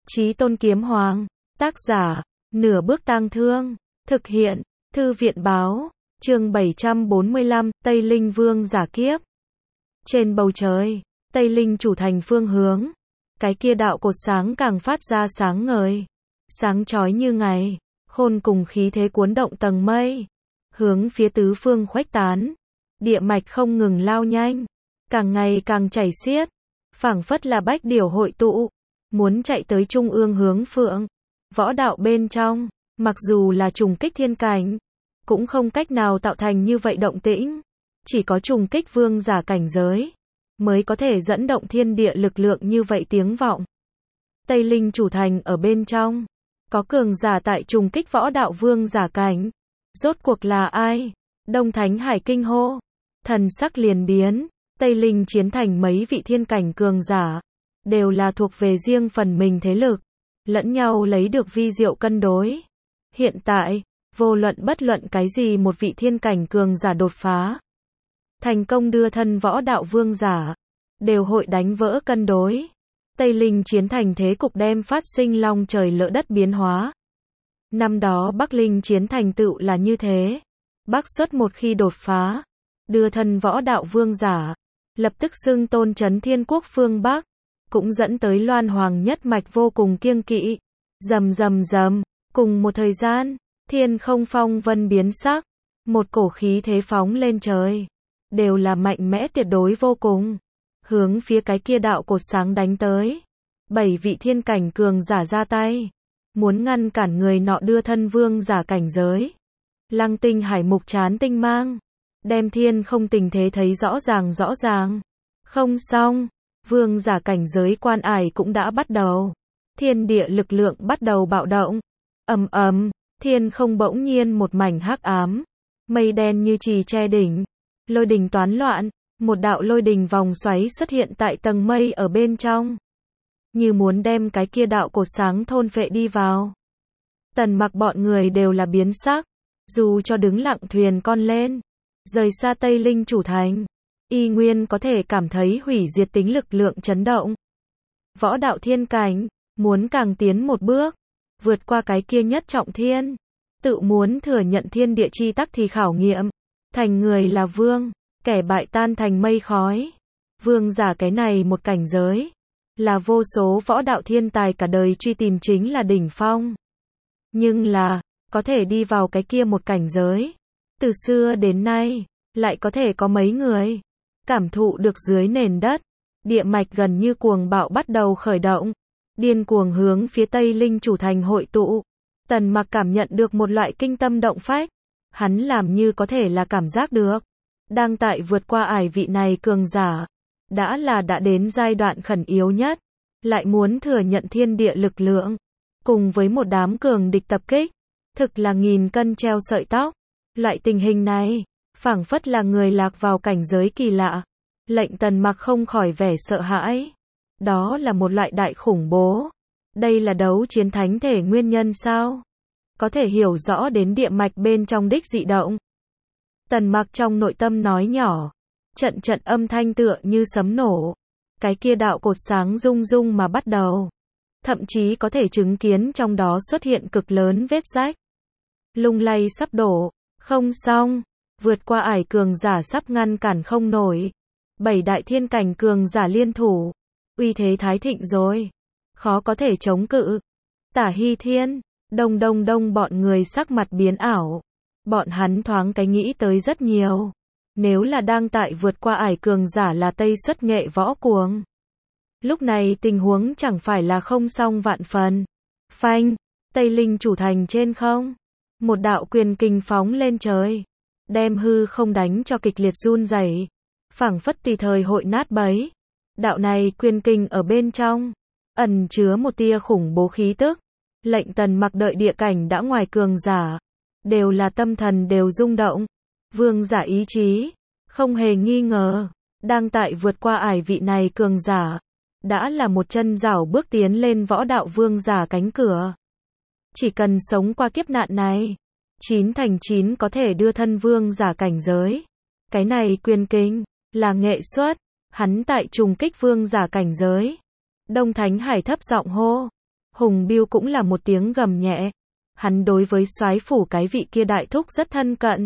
Chí Tôn Kiếm Hoàng, tác giả, Nửa Bước Tang Thương, thực hiện, Thư viện báo, chương 745, Tây Linh Vương giả kiếp. Trên bầu trời, Tây Linh chủ thành phương hướng, cái kia đạo cột sáng càng phát ra sáng ngời, sáng chói như ngày, khôn cùng khí thế cuốn động tầng mây, hướng phía tứ phương khuếch tán, địa mạch không ngừng lao nhanh, càng ngày càng chảy xiết, phảng phất là bách điểu hội tụ, muốn chạy tới trung ương hướng Phượng Võ đạo bên trong, mặc dù là trùng kích thiên cảnh, cũng không cách nào tạo thành như vậy động tĩnh, chỉ có trùng kích vương giả cảnh giới mới có thể dẫn động thiên địa lực lượng như vậy tiếng vọng. Tây Linh chủ thành ở bên trong, có cường giả tại trùng kích võ đạo vương giả cảnh. Rốt cuộc là ai? Đông Thánh Hải kinh hô, thần sắc liền biến, Tây Linh chiến thành mấy vị thiên cảnh cường giả, đều là thuộc về riêng phần mình thế lực, lẫn nhau lấy được vi diệu cân đối. Hiện tại, vô luận bất luận cái gì một vị thiên cảnh cường giả đột phá, thành công đưa thân võ đạo vương giả, đều hội đánh vỡ cân đối. Tây Linh chiến thành thế cục đem phát sinh long trời lỡ đất biến hóa. Năm đó Bắc Linh chiến thành tựu là như thế. Bắc xuất một khi đột phá, đưa thân võ đạo vương giả, lập tức xưng tôn trấn thiên quốc phương Bắc, cũng dẫn tới Loan Hoàng nhất mạch vô cùng kiêng kỵ. Rầm rầm rầm, cùng một thời gian, thiên không phong vân biến sắc, một cổ khí thế phóng lên trời, đều là mạnh mẽ tuyệt đối vô cùng, hướng phía cái kia đạo cột sáng đánh tới. 7 vị thiên cảnh cường giả ra tay, muốn ngăn cản người nọ đưa thân vương giả cảnh giới. Lăng Tinh Hải mục chán tinh mang, đem thiên không tình thế thấy rõ ràng. Không xong, vương giả cảnh giới quan ải cũng đã bắt đầu. Thiên địa lực lượng bắt đầu bạo động. Ầm ầm, thiên không bỗng nhiên một mảnh hắc ám, mây đen như chì che đỉnh, lôi đình toán loạn, một đạo lôi đình vòng xoáy xuất hiện tại tầng mây ở bên trong, như muốn đem cái kia đạo cột sáng thôn phệ đi vào. Tần Mặc bọn người đều là biến sắc, dù cho đứng lặng thuyền con lên, rời xa Tây Linh chủ thành, y nguyên có thể cảm thấy hủy diệt tính lực lượng chấn động. Võ đạo thiên cảnh, muốn càng tiến một bước, vượt qua cái kia nhất trọng thiên, tự muốn thừa nhận thiên địa chi tắc thì khảo nghiệm, thành người là vương, kẻ bại tan thành mây khói. Vương giả cái này một cảnh giới, là vô số võ đạo thiên tài cả đời truy tìm chính là đỉnh phong. Nhưng là, có thể đi vào cái kia một cảnh giới, từ xưa đến nay, lại có thể có mấy người cảm thụ được dưới nền đất, địa mạch gần như cuồng bạo bắt đầu khởi động, điên cuồng hướng phía Tây Linh chủ thành hội tụ. Tần Mặc cảm nhận được một loại kinh tâm động phách, hắn làm như có thể là cảm giác được, đang tại vượt qua ải vị này cường giả, đã đến giai đoạn khẩn yếu nhất, lại muốn thừa nhận thiên địa lực lượng, cùng với một đám cường địch tập kích, thực là nghìn cân treo sợi tóc. Loại tình hình này, phảng phất là người lạc vào cảnh giới kỳ lạ, lệnh Tần Mặc không khỏi vẻ sợ hãi. Đó là một loại đại khủng bố. Đây là đấu chiến thánh thể nguyên nhân sao? Có thể hiểu rõ đến địa mạch bên trong đích dị động. Tần Mặc trong nội tâm nói nhỏ, trận âm thanh tựa như sấm nổ. Cái kia đạo cột sáng rung rung mà bắt đầu. Thậm chí có thể chứng kiến trong đó xuất hiện cực lớn vết rách. Lung lay sắp đổ, không xong, vượt qua ải cường giả sắp ngăn cản không nổi. 7 đại thiên cảnh cường giả liên thủ, uy thế thái thịnh rồi, khó có thể chống cự. Tả Hy Thiên, đông bọn người sắc mặt biến ảo. Bọn hắn thoáng cái nghĩ tới rất nhiều. Nếu là đang tại vượt qua ải cường giả là Tây xuất nghệ võ cuồng, lúc này tình huống chẳng phải là không xong vạn phần. Phanh, Tây Linh chủ thành trên không, một đạo quyền kình phóng lên trời, đem hư không đánh cho kịch liệt run rẩy, phảng phất tùy thời hội nát bấy. Đạo này quyền kình ở bên trong, ẩn chứa một tia khủng bố khí tức, lệnh Tần Mặc đợi địa cảnh đã ngoài cường giả, đều là tâm thần đều rung động. Vương giả ý chí, không hề nghi ngờ, đang tại vượt qua ải vị này cường giả, đã là một chân rảo bước tiến lên võ đạo vương giả cánh cửa. Chỉ cần sống qua kiếp nạn này, 9 thành 9 có thể đưa thân vương giả cảnh giới. Cái này quyền kinh, là nghệ xuất, hắn tại trùng kích vương giả cảnh giới. Đông Thánh Hải thấp giọng hô. Hùng Biêu cũng là một tiếng gầm nhẹ. Hắn đối với soái phủ cái vị kia đại thúc rất thân cận.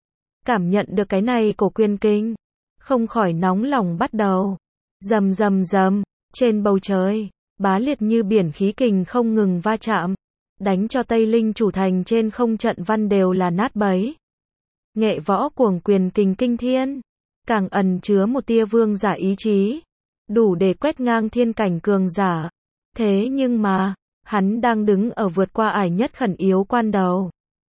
Cảm nhận được cái này cổ quyền kinh, không khỏi nóng lòng bắt đầu. Rầm rầm rầm, trên bầu trời, bá liệt như biển khí kình không ngừng va chạm, đánh cho Tây Linh chủ thành trên không trận văn đều là nát bấy. Nghệ võ cuồng quyền kình kinh thiên, càng ẩn chứa một tia vương giả ý chí, đủ để quét ngang thiên cảnh cường giả. Thế nhưng mà, hắn đang đứng ở vượt qua ải nhất khẩn yếu quan đầu.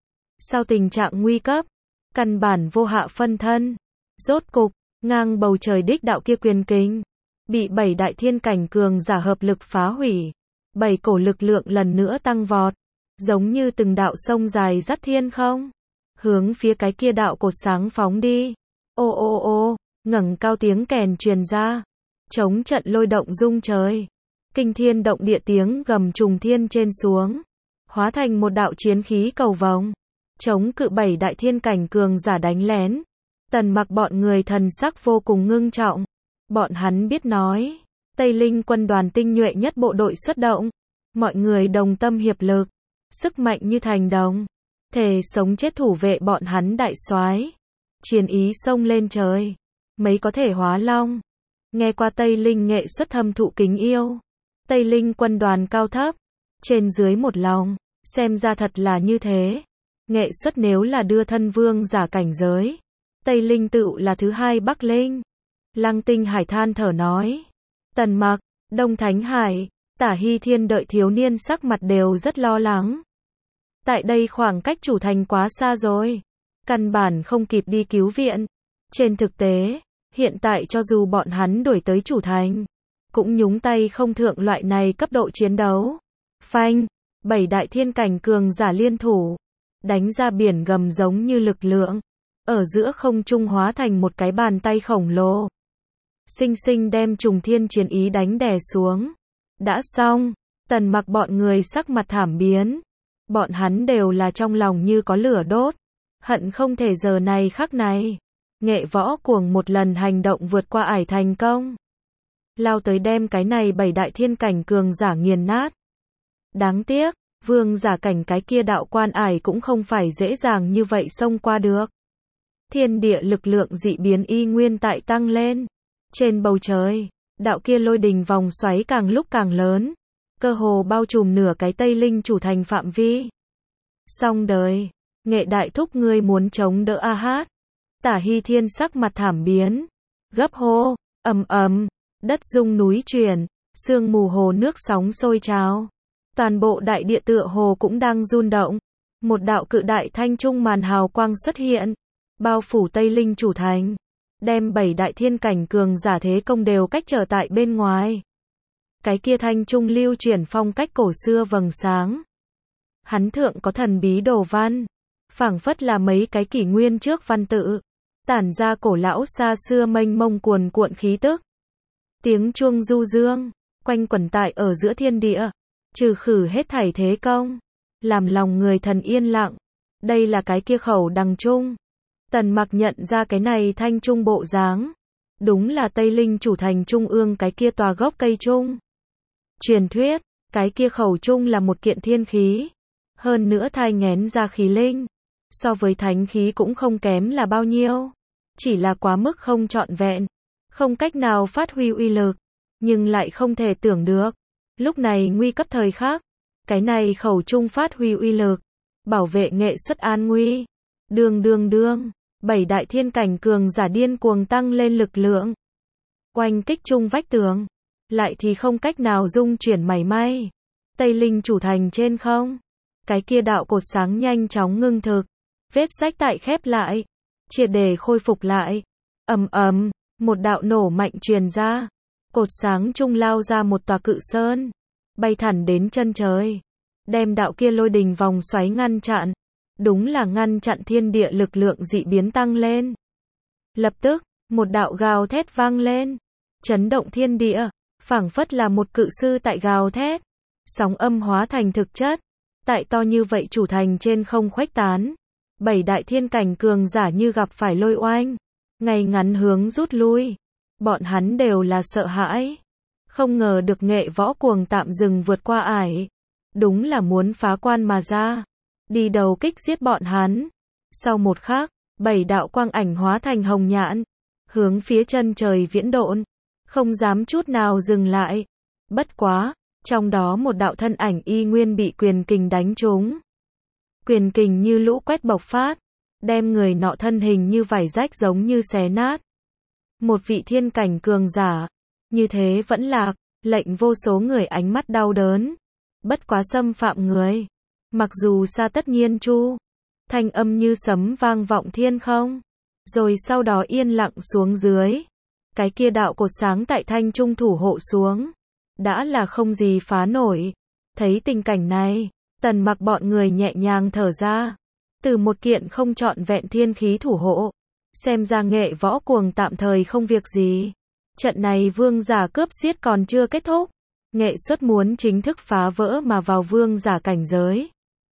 Sau tình trạng nguy cấp, căn bản vô hạ phân thân, rốt cục, ngang bầu trời đích đạo kia quyền kình, bị 7 đại thiên cảnh cường giả hợp lực phá hủy. 7 cổ lực lượng lần nữa tăng vọt, giống như từng đạo sông dài dắt thiên không, hướng phía cái kia đạo cột sáng phóng đi. Ô ô ô, ngẩng cao tiếng kèn truyền ra, chống trận lôi động rung trời, kinh thiên động địa tiếng gầm trùng thiên trên xuống, hóa thành một đạo chiến khí cầu vồng, chống cự 7 đại thiên cảnh cường giả đánh lén. Tần Mặc bọn người thần sắc vô cùng ngưng trọng, bọn hắn biết nói, Tây Linh quân đoàn tinh nhuệ nhất bộ đội xuất động, mọi người đồng tâm hiệp lực, sức mạnh như thành đồng, thề sống chết thủ vệ bọn hắn đại soái. Chiến ý xông lên trời, mấy có thể hóa long. Nghe qua Tây Linh nghệ xuất thâm thụ kính yêu. Tây Linh quân đoàn cao thấp, trên dưới một lòng, xem ra thật là như thế. Nghệ xuất nếu là đưa thân vương giả cảnh giới, Tây Linh tựu là thứ hai Bắc Linh. Lăng Tinh Hải than thở nói. Tần Mặc, Đông Thánh Hải, Tả Hy Thiên đợi thiếu niên sắc mặt đều rất lo lắng. Tại đây khoảng cách chủ thành quá xa rồi, căn bản không kịp đi cứu viện. Trên thực tế, hiện tại cho dù bọn hắn đuổi tới chủ thành, cũng nhúng tay không thượng loại này cấp độ chiến đấu. Phanh, 7 đại thiên cảnh cường giả liên thủ, đánh ra biển gầm giống như lực lượng, ở giữa không trung hóa thành một cái bàn tay khổng lồ, sinh sinh đem trùng thiên chiến ý đánh đè xuống. Đã xong, Tần Mặc bọn người sắc mặt thảm biến, bọn hắn đều là trong lòng như có lửa đốt, hận không thể giờ này khắc này, nghệ võ cuồng một lần hành động vượt qua ải thành công, lao tới đem cái này 7 đại thiên cảnh cường giả nghiền nát. Đáng tiếc, vương giả cảnh cái kia đạo quan ải cũng không phải dễ dàng như vậy xông qua được. Thiên địa lực lượng dị biến y nguyên tại tăng lên. Trên bầu trời, đạo kia lôi đình vòng xoáy càng lúc càng lớn, cơ hồ bao trùm nửa cái Tây Linh chủ thành phạm vi. Xong đời, nghệ đại thúc ngươi muốn chống đỡ a hát. Tả Hy Thiên sắc mặt thảm biến, gấp hô, ầm ầm, đất rung núi chuyển, sương mù hồ nước sóng sôi trào. Toàn bộ đại địa tựa hồ cũng đang run động. Một đạo cự đại thanh trung màn hào quang xuất hiện, bao phủ Tây Linh chủ thành, đem 7 đại thiên cảnh cường giả thế công đều cách trở tại bên ngoài. Cái kia thanh trung lưu chuyển phong cách cổ xưa vầng sáng. Hắn thượng có thần bí đồ văn, phảng phất là mấy cái kỷ nguyên trước văn tự, tản ra cổ lão xa xưa mênh mông cuồn cuộn khí tức. Tiếng chuông du dương, quanh quẩn tại ở giữa thiên địa, trừ khử hết thảy thế công, làm lòng người thần yên lặng. Đây là cái kia khẩu đằng trung. Tần Mặc nhận ra cái này thanh trung bộ dáng, đúng là Tây Linh chủ thành trung ương cái kia tòa gốc cây trung. Truyền thuyết, cái kia khẩu trung là một kiện thiên khí, hơn nữa thai nghén ra khí linh, so với thánh khí cũng không kém là bao nhiêu, chỉ là quá mức không trọn vẹn, không cách nào phát huy uy lực, nhưng lại không thể tưởng được, lúc này nguy cấp thời khắc, cái này khẩu trung phát huy uy lực, bảo vệ nghệ xuất an nguy. Đương, 7 đại thiên cảnh cường giả điên cuồng tăng lên lực lượng, oanh kích chung vách tường, lại thì không cách nào dung chuyển mảy may. Tây Linh chủ thành trên không, cái kia đạo cột sáng nhanh chóng ngưng thực, vết rách tại khép lại, triệt để khôi phục lại. Ầm ầm, một đạo nổ mạnh truyền ra, cột sáng trung lao ra một tòa cự sơn, bay thẳng đến chân trời, đem đạo kia lôi đình vòng xoáy ngăn chặn. Đúng là ngăn chặn thiên địa lực lượng dị biến tăng lên. Lập tức, một đạo gào thét vang lên, chấn động thiên địa, phảng phất là một cự sư tại gào thét. Sóng âm hóa thành thực chất, tại to như vậy chủ thành trên không khuếch tán. 7 đại thiên cảnh cường giả như gặp phải lôi oanh, ngay ngắn hướng rút lui. Bọn hắn đều là sợ hãi, không ngờ được nghệ võ cuồng tạm dừng vượt qua ải, đúng là muốn phá quan mà ra, đi đầu kích giết bọn hắn. Sau một khắc, 7 đạo quang ảnh hóa thành hồng nhãn, hướng phía chân trời viễn độn, không dám chút nào dừng lại. Bất quá, trong đó một đạo thân ảnh y nguyên bị quyền kình đánh trúng. Quyền kình như lũ quét bộc phát, đem người nọ thân hình như vải rách giống như xé nát. Một vị thiên cảnh cường giả, như thế vẫn lạc, lệnh vô số người ánh mắt đau đớn. Bất quá xâm phạm người, mặc dù xa tất nhiên chu, thanh âm như sấm vang vọng thiên không, rồi sau đó yên lặng xuống dưới. Cái kia đạo cột sáng tại thanh trung thủ hộ xuống, đã là không gì phá nổi. Thấy tình cảnh này, Tần Mặc bọn người nhẹ nhàng thở ra. Từ một kiện không trọn vẹn thiên khí thủ hộ, xem ra nghệ võ cuồng tạm thời không việc gì. Trận này vương giả cướp giết còn chưa kết thúc, nghệ xuất muốn chính thức phá vỡ mà vào vương giả cảnh giới,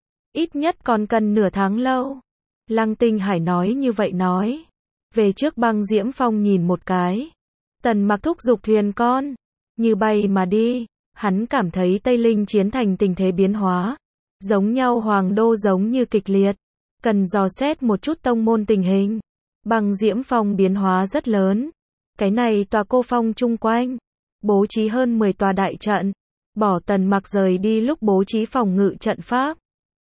ít nhất còn cần nửa tháng lâu. Lăng Tinh Hải nói như vậy nói. Về trước Băng Diễm Phong nhìn một cái. Tần Mặc thúc giục thuyền con, như bay mà đi. Hắn cảm thấy Tây Linh chiến thành tình thế biến hóa, giống nhau Hoàng Đô giống như kịch liệt, cần dò xét một chút tông môn tình hình. Băng Diễm Phong biến hóa rất lớn. Cái này tòa cô phong chung quanh, bố trí hơn 10 tòa đại trận, bỏ Tần Mặc rời đi lúc bố trí phòng ngự trận pháp.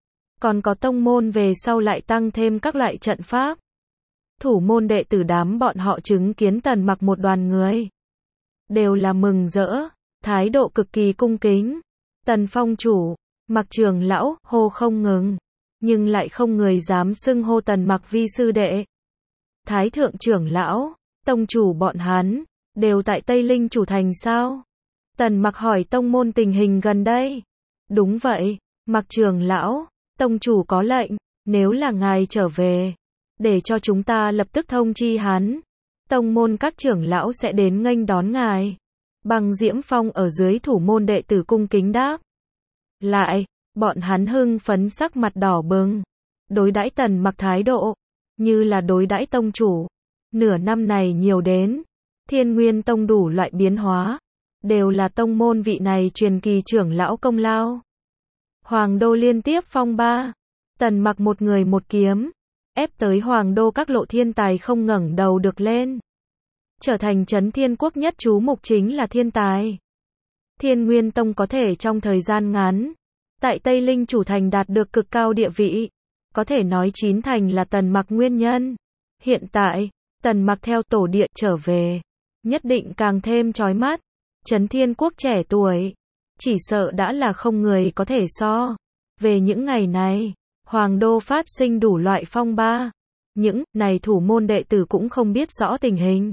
Còn có tông môn về sau lại tăng thêm các loại trận pháp. Thủ môn đệ tử đám bọn họ chứng kiến Tần Mặc một đoàn người, đều là mừng rỡ, thái độ cực kỳ cung kính. Tần phong chủ, Mặc trưởng lão, hô không ngừng, nhưng lại không người dám xưng hô Tần Mặc vi sư đệ. Thái thượng trưởng lão, tông chủ bọn hắn, đều tại Tây Linh chủ thành sao? Tần Mặc hỏi tông môn tình hình gần đây. Đúng vậy, Mặc trưởng lão, tông chủ có lệnh, nếu là ngài trở về, để cho chúng ta lập tức thông chi hắn. Tông môn các trưởng lão sẽ đến nghênh đón ngài. Băng Diễm Phong ở dưới thủ môn đệ tử cung kính đáp. Lại, bọn hắn hưng phấn sắc mặt đỏ bừng, đối đãi Tần Mặc thái độ, như là đối đãi tông chủ. Nửa năm này nhiều đến, Thiên Nguyên Tông đủ loại biến hóa, đều là tông môn vị này truyền kỳ trưởng lão công lao. Hoàng Đô liên tiếp phong ba, Tần Mặc một người một kiếm, ép tới Hoàng Đô các lộ thiên tài không ngẩng đầu được lên. Trở thành Chấn Thiên Quốc nhất chú mục chính là thiên tài. Thiên Nguyên Tông có thể trong thời gian ngắn, tại Tây Linh chủ thành đạt được cực cao địa vị, có thể nói chín thành là Tần Mặc nguyên nhân. Hiện tại, Tần Mặc theo tổ địa trở về, nhất định càng thêm chói mắt. Chấn Thiên Quốc trẻ tuổi, chỉ sợ đã là không người có thể so. Về những ngày này, Hoàng Đô phát sinh đủ loại phong ba. Những này thủ môn đệ tử cũng không biết rõ tình hình.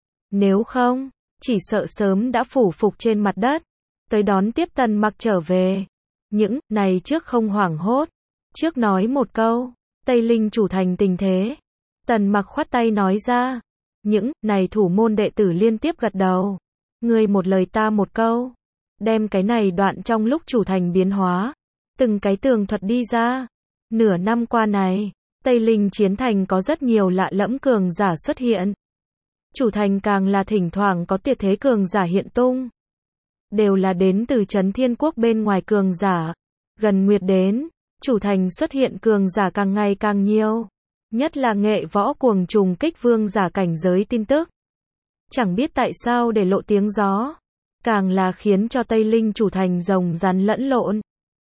Nếu không, chỉ sợ sớm đã phủ phục trên mặt đất, tới đón tiếp Tần Mặc trở về. Những này trước không hoảng hốt, trước nói một câu, Tây Linh chủ thành tình thế. Tần Mặc khoát tay nói ra. Những này thủ môn đệ tử liên tiếp gật đầu. Ngươi một lời ta một câu, đem cái này đoạn trong lúc chủ thành biến hóa, từng cái tường thuật đi ra. Nửa năm qua này, Tây Linh chiến thành có rất nhiều lạ lẫm cường giả xuất hiện. Chủ thành càng là thỉnh thoảng có tuyệt thế cường giả hiện tung. Đều là đến từ Chấn Thiên Quốc bên ngoài cường giả. Gần nguyệt đến, chủ thành xuất hiện cường giả càng ngày càng nhiều. Nhất là nghệ võ cuồng trùng kích vương giả cảnh giới tin tức. Chẳng biết tại sao để lộ tiếng gió, càng là khiến cho Tây Linh chủ thành rồng rắn lẫn lộn.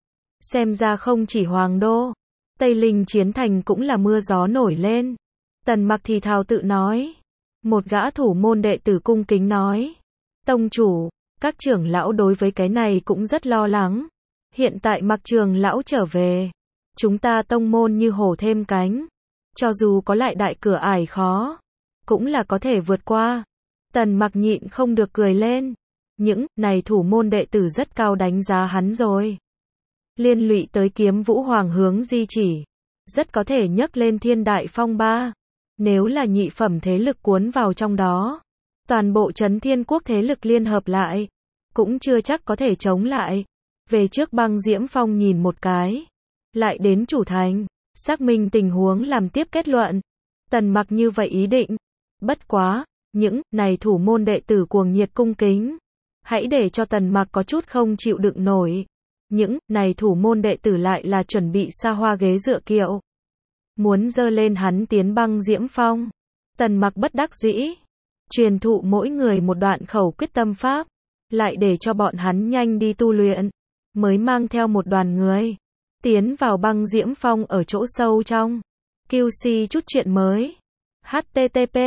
Xem ra không chỉ Hoàng Đô, Tây Linh chiến thành cũng là mưa gió nổi lên. Tần Mặc thì thào tự nói. Một gã thủ môn đệ tử cung kính nói. Tông chủ, các trưởng lão đối với cái này cũng rất lo lắng. Hiện tại Mặc trưởng lão trở về, chúng ta tông môn như hổ thêm cánh. Cho dù có lại đại cửa ải khó, cũng là có thể vượt qua. Tần Mặc nhịn không được cười lên. Những này thủ môn đệ tử rất cao đánh giá hắn rồi. Liên lụy tới Kiếm Vũ Hoàng hướng di chỉ, rất có thể nhấc lên thiên đại phong ba. Nếu là nhị phẩm thế lực cuốn vào trong đó, toàn bộ Chấn Thiên Quốc thế lực liên hợp lại, cũng chưa chắc có thể chống lại. Về trước Băng Diễm Phong nhìn một cái, lại đến chủ thành, xác minh tình huống làm tiếp kết luận. Tần Mặc như vậy ý định. Bất quá, những này thủ môn đệ tử cuồng nhiệt cung kính, hãy để cho Tần Mặc có chút không chịu đựng nổi. Những này thủ môn đệ tử lại là chuẩn bị xa hoa ghế dựa kiệu. Muốn dơ lên hắn tiến băng diễm phong. Tần Mặc bất đắc dĩ. Truyền thụ mỗi người một đoạn khẩu quyết tâm pháp. Lại để cho bọn hắn nhanh đi tu luyện. Mới mang theo một đoàn người. Tiến vào băng diễm phong ở chỗ sâu trong. QC chút chuyện mới. http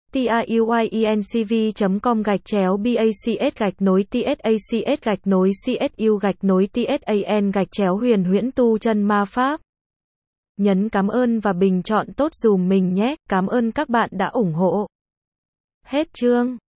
tayuincv.com/bacs-tsac-csu-tsan huyền ma pháp. Nhấn cảm ơn và bình chọn tốt dùm mình nhé. Cảm ơn các bạn đã ủng hộ. Hết chương.